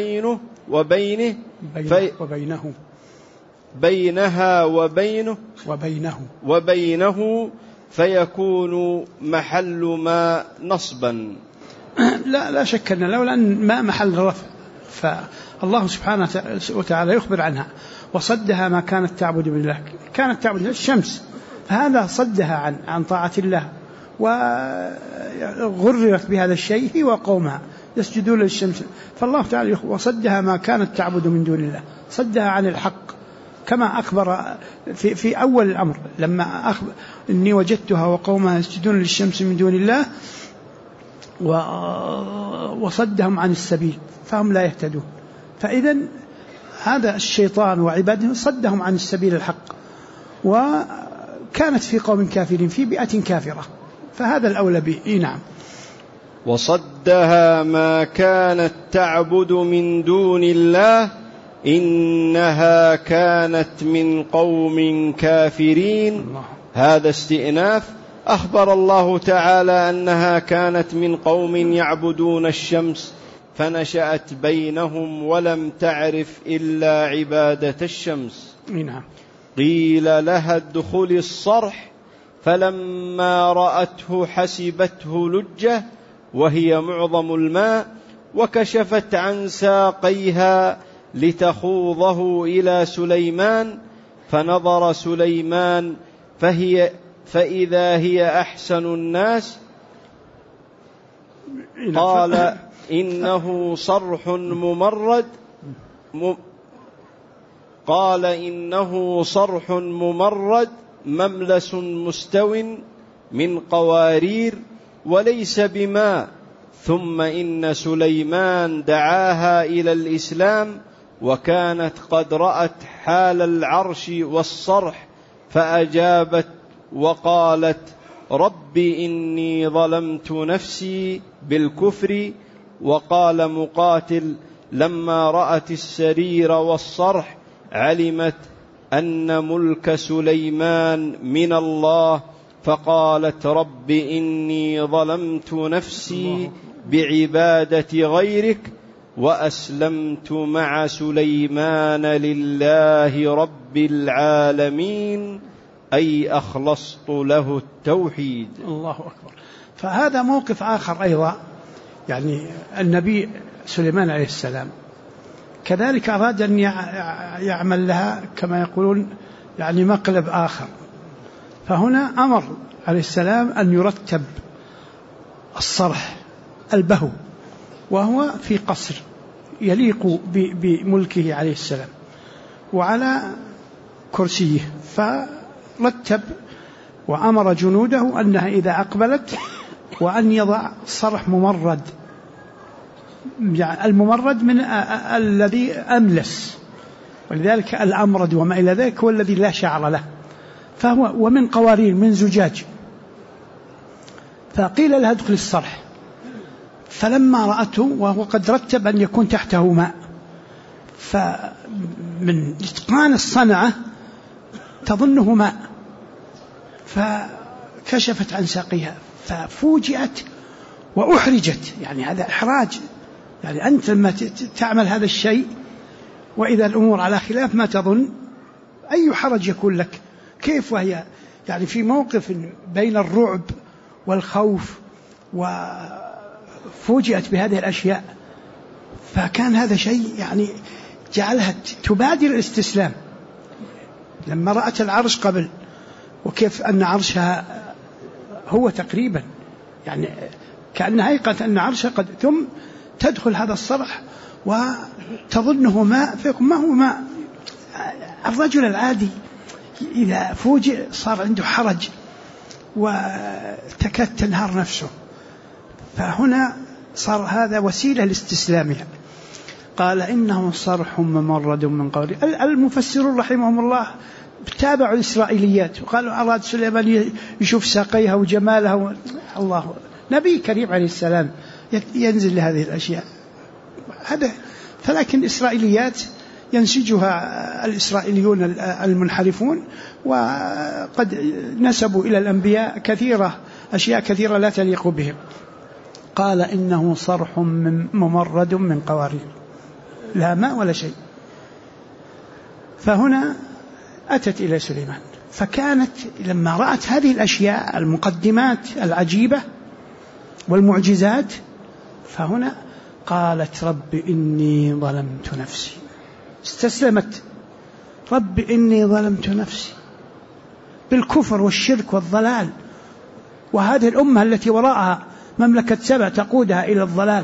وبينه فيكون محل ما نصبا. لا شك أن لولا أن ما محل رفع، فالله سبحانه وتعالى يخبر عنها وصدها ما كانت تعبد من الله، كانت تعبد الشمس، فهذا صدها عن طاعة الله، وغررت بهذا الشيء هي وقومها يسجدون للشمس، فالله تعالى وصدها ما كانت تعبد من دون الله، صدها عن الحق، كما أخبر في أول الأمر لما أخبر إني وجدتها وقومها يسجدون للشمس من دون الله وصدهم عن السبيل فهم لا يهتدون. فإذا هذا الشيطان وعباده صدهم عن السبيل الحق، وكانت في قوم كافرين في بيئة كافرة، فهذا الأولى به. نعم. وصدها ما كانت تعبد من دون الله إنها كانت من قوم كافرين. هذا استئناف. أخبر الله تعالى أنها كانت من قوم يعبدون الشمس فنشأت بينهم ولم تعرف إلا عبادة الشمس. نعم. قيل لها ادخل الصرح فلما رأته حسبته لجة وهي معظم الماء وكشفت عن ساقيها لتخوضه إلى سليمان فنظر سليمان فإذا هي أحسن الناس قال إنه صرح ممرد مملس مستو من قوارير وليس بماء. ثم إن سليمان دعاها إلى الإسلام وكانت قد رأت حال العرش والصرح فأجابت وقالت رب إني ظلمت نفسي بالكفر. وقال مقاتل لما رأت السرير والصرح علمت أن ملك سليمان من الله فقالت رب إني ظلمت نفسي بعبادة غيرك وأسلمت مع سليمان لله رب العالمين، أي أخلصت له التوحيد. الله أكبر. فهذا موقف آخر أيضا، يعني النبي سليمان عليه السلام كذلك أراد أن يعمل لها كما يقولون يعني مقلب آخر، فهنا أمر عليه السلام أن يرتب الصرح البهو وهو في قصر يليق بملكه عليه السلام وعلى كرسيه، فرتب وأمر جنوده أنها إذا أقبلت وأن يضع صرح ممرد، يعني الممرد من الذي أملس، ولذلك الأمرد وما إلى ذلك هو الذي لا شعر له، فهو ومن قوارير من زجاج. فقيل لها ادخل الصرح، فلما رأته وهو قد رتب أن يكون تحته ماء، فمن إتقان الصنعة تظنه ماء، فكشفت عن ساقيها ففوجئت وأحرجت، يعني هذا إحراج، يعني أنت لما تعمل هذا الشيء وإذا الأمور على خلاف ما تظن أي حرج يكون لك، كيف وهي يعني في موقف بين الرعب والخوف وفوجئت بهذه الأشياء، فكان هذا شيء يعني جعلها تبادر الاستسلام لما رأت العرش قبل وكيف أن عرشها هو تقريبا يعني كأنها أيقنت أن عرشها قد، ثم تدخل هذا الصرح وتظنه ماء فيكون ما هو ماء. الرجل العادي إذا فوجئ صار عنده حرج وتكاد تنهار نفسه، فهنا صار هذا وسيلة لاستسلامها. قال إنه صرح ممرد من قوله. المفسرون رحمهم الله تابعوا الإسرائيليات وقالوا أراد سليمان يشوف ساقيها وجمالها، الله نبي كريم عليه السلام ينزل لهذه الأشياء هذا، فلكن الإسرائيليات ينسجها الإسرائيليون المنحرفون وقد نسبوا إلى الأنبياء أشياء كثيرة لا تليق بهم. قال إنه صرح ممرد من قوارير، لا ماء ولا شيء. فهنا أتت إلى سليمان، فكانت لما رأت هذه الأشياء المقدمات العجيبة والمعجزات، فهنا قالت رب إني ظلمت نفسي، استسلمت. رب إني ظلمت نفسي بالكفر والشرك والضلال، وهذه الأمة التي وراءها مملكة سبع تقودها إلى الضلال.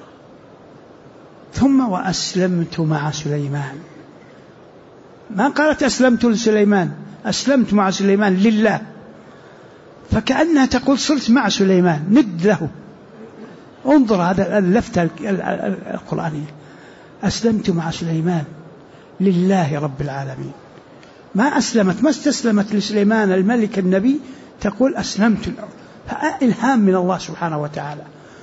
ثم وأسلمت مع سليمان، ما قالت أسلمت لسليمان، أسلمت مع سليمان لله، فكأنها تقول صرت مع سليمان ند له. انظر هذا اللفتة القرآنية، أسلمت مع سليمان لله رب العالمين. ما استسلمت لسليمان الملك النبي، تقول أسلمت له. إلهام من الله سبحانه وتعالى،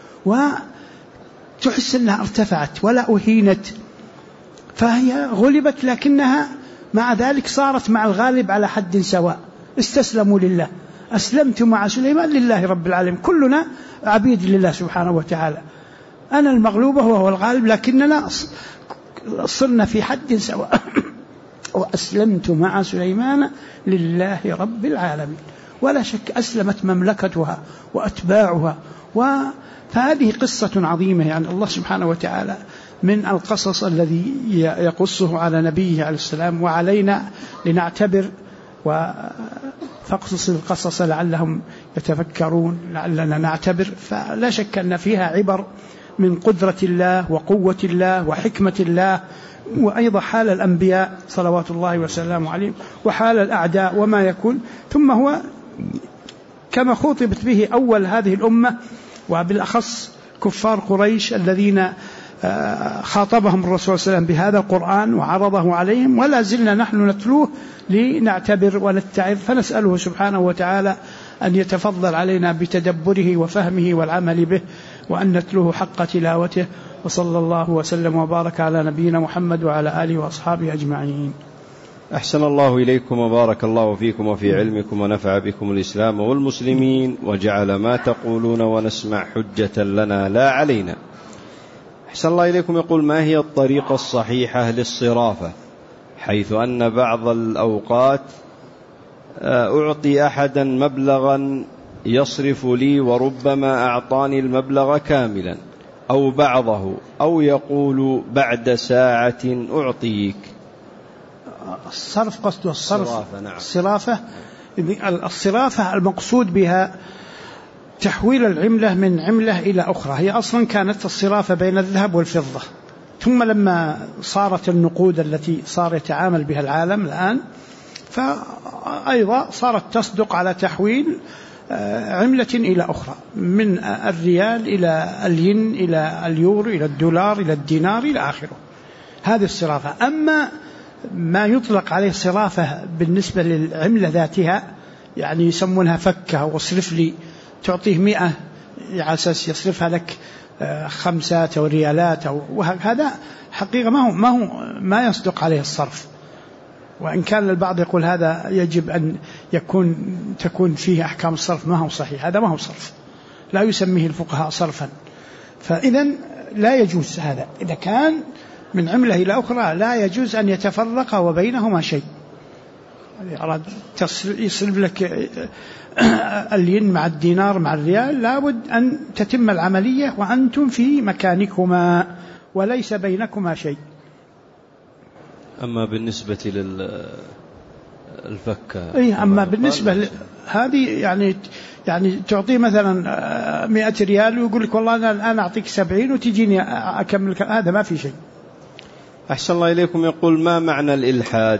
وتحس أنها ارتفعت ولا أهينت، فهي غلبت لكنها مع ذلك صارت مع الغالب على حد سواء. استسلموا لله، أسلمت مع سليمان لله رب العالمين. كلنا عبيد لله سبحانه وتعالى، أنا المغلوبة وهو الغالب، لكننا صرنا في حد سواء. وأسلمت مع سليمان لله رب العالمين. ولا شك أسلمت مملكتها وأتباعها. فهذه قصة عظيمة، يعني الله سبحانه وتعالى من القصص الذي يقصه على نبيه عليه السلام، وعلينا لنعتبر فاقصص القصص لعلهم يتفكرون، لعلنا نعتبر. فلا شك أن فيها عبر من قدرة الله وقوة الله وحكمة الله، وأيضا حال الأنبياء صلوات الله وسلامه عليهم، وحال الأعداء وما يكون. ثم هو كما خطبت به أول هذه الأمة، وبالأخص كفار قريش الذين خاطبهم الرسول صلى الله عليه وسلم بهذا القرآن وعرضه عليهم، ولا زلنا نحن نتلوه لنعتبر ونتعظ. فنسأله سبحانه وتعالى أن يتفضل علينا بتدبره وفهمه والعمل به، وأن نتلوه حق تلاوته. وصلى الله وسلم وبارك على نبينا محمد وعلى آله وأصحابه أجمعين. أحسن الله إليكم وبارك الله فيكم وفي علمكم، ونفع بكم الإسلام والمسلمين، وجعل ما تقولون ونسمع حجة لنا لا علينا. أحسن الله إليكم. يقول: ما هي الطريقة الصحيحة للصرافة، حيث أن بعض الأوقات أعطي أحدا مبلغا يصرف لي، وربما أعطاني المبلغ كاملا أو بعضه، أو يقول بعد ساعة أعطيك؟ الصرف قصده الصرف. نعم. الصرافة المقصود بها تحويل العملة من عملة إلى أخرى. هي أصلا كانت الصرافة بين الذهب والفضة، ثم لما صارت النقود التي صار يتعامل بها العالم الآن، فأيضا صارت تصدق على تحويل عملة إلى أخرى، من الريال إلى الين إلى اليورو إلى الدولار إلى الدينار إلى آخره. هذه الصرافة. أما ما يطلق عليه صرافة بالنسبة للعملة ذاتها، يعني يسمونها فكة، واصرف لي، تعطيه 100 على أساس يصرفها لك 5 أو ريالات، وهذا حقيقة ما يصدق عليه الصرف. وإن كان البعض يقول هذا يجب أن تكون فيه أحكام الصرف، ما هو صحيح، هذا ما هو صرف، لا يسميه الفقهاء صرفا. فإذا لا يجوز هذا. إذا كان من عملة إلى أخرى لا يجوز أن يتفرق وبينهما شيء. أراد يصرف لك الين مع الدينار مع الريال، لابد أن تتم العملية وأنتم في مكانكما وليس بينكما شيء. أما بالنسبة للفكة، أما بالنسبة هذه يعني تعطيه مثلا 100 ريال ويقول لك والله أنا أعطيك 70 وتجيني أكمل، هذا ما في شيء. أحسن الله إليكم. يقول: ما معنى الإلحاد؟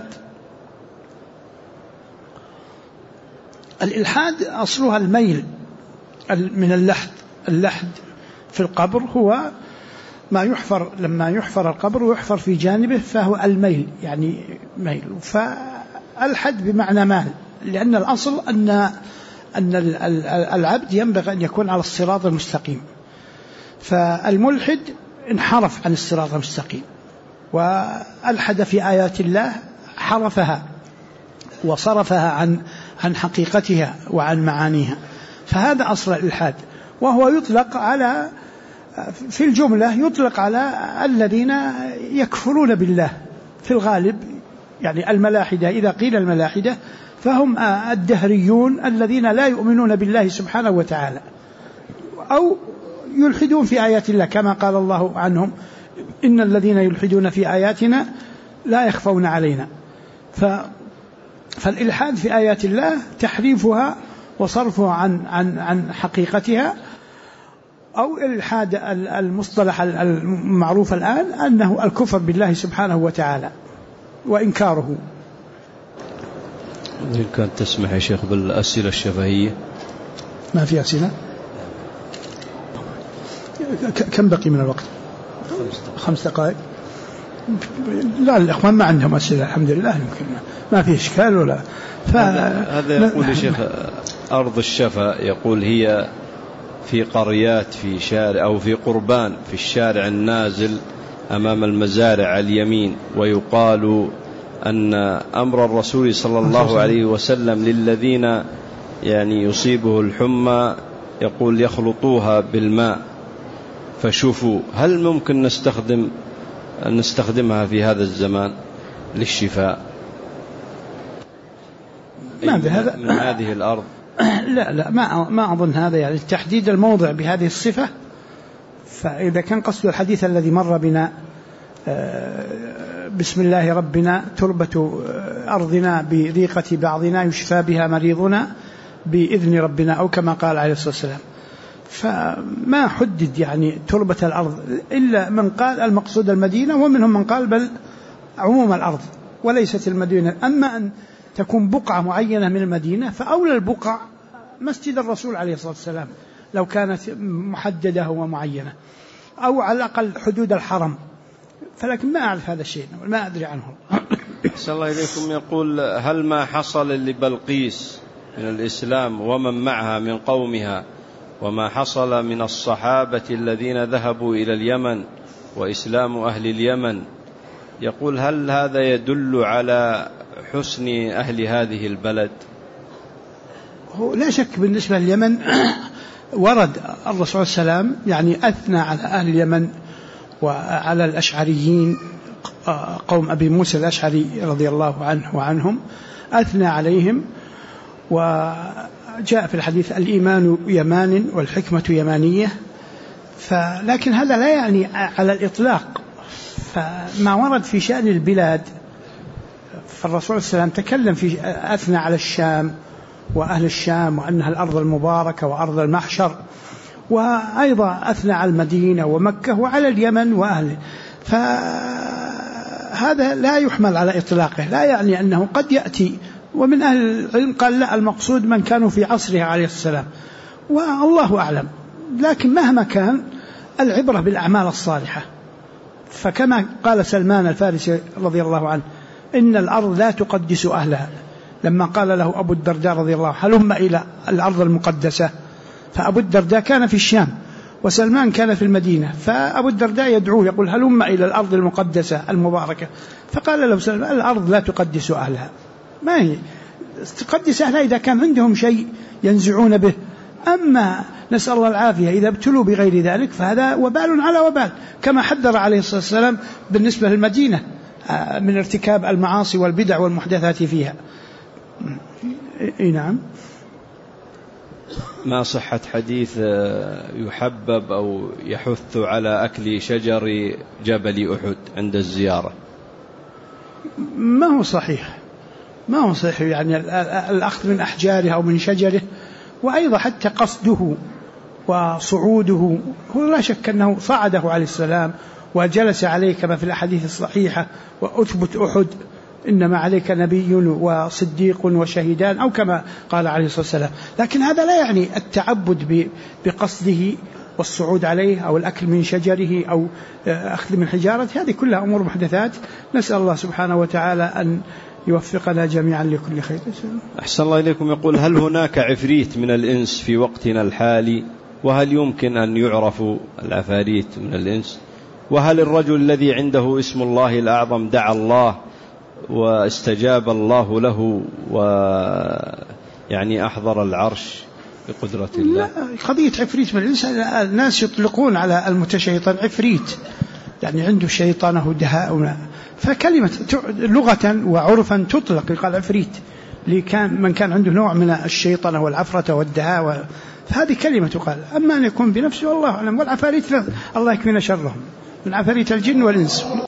الإلحاد أصلها الميل من اللحد في القبر، هو ما يحفر، لما يحفر القبر ويحفر في جانبه فهو الميل، يعني ميل. فالحد بمعنى مال، لأن الأصل أن العبد ينبغي أن يكون على الصراط المستقيم، فالملحد انحرف عن الصراط المستقيم وألحد في آيات الله، حرفها وصرفها عن حقيقتها وعن معانيها، فهذا أصل الإلحاد. وهو يطلق على في الجملة يطلق على الذين يكفرون بالله في الغالب، يعني الملاحدة. إذا قيل الملاحدة فهم الدهريون الذين لا يؤمنون بالله سبحانه وتعالى، أو يلحدون في آيات الله كما قال الله عنهم: إن الذين يلحدون في آياتنا لا يخفون علينا. فالإلحاد في آيات الله تحريفها وصرفها عن حقيقتها، أو الإلحاد المصطلح المعروف الآن أنه الكفر بالله سبحانه وتعالى وإنكاره. إن كانت تسمح يا شيخ بالأسئلة الشفهية. ما في أسئلة؟ كم بقي من الوقت؟ 5 دقائق. لا، الإخوان ما عندهم أسئلة الحمد لله، يمكن ما في إشكال ولا. هذا يقول يا شيخ أرض الشفا، يقول هي في قريات في شارع أو في قربان في الشارع النازل أمام المزارع اليمين، ويقال أن أمر الرسول صلى الله عليه وسلم للذين يعني يصيبه الحمى يقول يخلطوها بالماء فشوفوا. هل ممكن نستخدمها في هذا الزمان للشفاء من هذه الأرض؟ لا ما أظن هذا، يعني تحديد الموضع بهذه الصفة. فإذا كان قصد الحديث الذي مر بنا بسم الله ربنا تربة أرضنا بريقة بعضنا يشفى بها مريضنا بإذن ربنا، أو كما قال عليه الصلاة والسلام. فما حدد يعني تربة الأرض، إلا من قال المقصود المدينة، ومنهم من قال بل عموم الأرض وليست المدينة. أما أن تكون بقعة معينة من المدينة فأولى البقع مسجد الرسول عليه الصلاة والسلام لو كانت محددة ومعينة، أو على الأقل حدود الحرم. فلكن ما أعرف هذا الشيء، ما أدري عنه. أحسن الله إليكم. يقول: هل ما حصل لبلقيس من الإسلام ومن معها من قومها، وما حصل من الصحابة الذين ذهبوا إلى اليمن وإسلام أهل اليمن، يقول هل هذا يدل على حسن أهل هذه البلد؟ لا شك بالنسبة لليمن ورد الرسول صلى الله عليه وسلم يعني أثنى على أهل اليمن وعلى الأشعريين، قوم أبي موسى الأشعري رضي الله عنه وعنهم، أثنى عليهم. وجاء في الحديث: الإيمان يمان والحكمة يمانية. لكن هذا لا يعني على الإطلاق. فما ورد في شأن البلاد، فالرسول صلى الله عليه وسلم تكلم في أثنى على الشام وأهل الشام وأنها الأرض المباركة وأرض المحشر، وأيضا أثنى على المدينة ومكة وعلى اليمن وأهله. فهذا لا يحمل على إطلاقه، لا يعني أنه قد يأتي. ومن أهل العلم قال لا، المقصود من كانوا في عصره عليه السلام، والله أعلم. لكن مهما كان العبرة بالأعمال الصالحة. فكما قال سلمان الفارسي رضي الله عنه: إن الأرض لا تقدس أهلها. لما قال له أبو الدرداء رضي الله عنه: هلم إلى الأرض المقدسة. فأبو الدرداء كان في الشام وسلمان كان في المدينة، فأبو الدرداء يدعوه يقول: هلم إلى الأرض المقدسة المباركة. فقال له سلمان: الأرض لا تقدس أهلها. ما هي تقدس أهلها إذا كان عندهم شيء ينزعون به. أما نسأل الله العافية إذا ابتلوا بغير ذلك فهذا وبال على وبال، كما حذر عليه الصلاة والسلام بالنسبة للمدينة من ارتكاب المعاصي والبدع والمحدثات فيها. نعم. ما صحة حديث يحبب أو يحث على أكل شجر جبل أحد عند الزيارة؟ ما هو صحيح يعني الأخذ من أحجاره أو من شجره، وأيضا حتى قصده وصعوده. هو لا شك أنه صعده عليه السلام وجلس عليه كما في الأحاديث الصحيحة: وأثبت أحد إنما عليك نبي وصديق وشهيدان، أو كما قال عليه الصلاة والسلام. لكن هذا لا يعني التعبد بقصده والصعود عليه أو الأكل من شجره أو أخذ من حجارته. هذه كلها أمور محدثات، نسأل الله سبحانه وتعالى أن يوفقنا جميعا لكل خير. أحسن الله إليكم. يقول: هل هناك عفريت من الإنس في وقتنا الحالي؟ وهل يمكن أن يعرف العفاريت من الإنس؟ وهل الرجل الذي عنده اسم الله الأعظم دعا الله واستجاب الله له ويعني أحضر العرش بقدرة الله؟ لا، قضية عفريت من الإنسان، الناس يطلقون على المتشيطن عفريت، يعني عنده شيطانه دهاء، فكلمة لغة وعرفا تطلق، يقال عفريت من كان عنده نوع من الشيطنة والعفرة والدهاء، فهذه كلمة تقال. أما أن يكون بنفسه والله أعلم. والعفاريت الله يكفينا شرهم، من عفاريت الجن والإنس.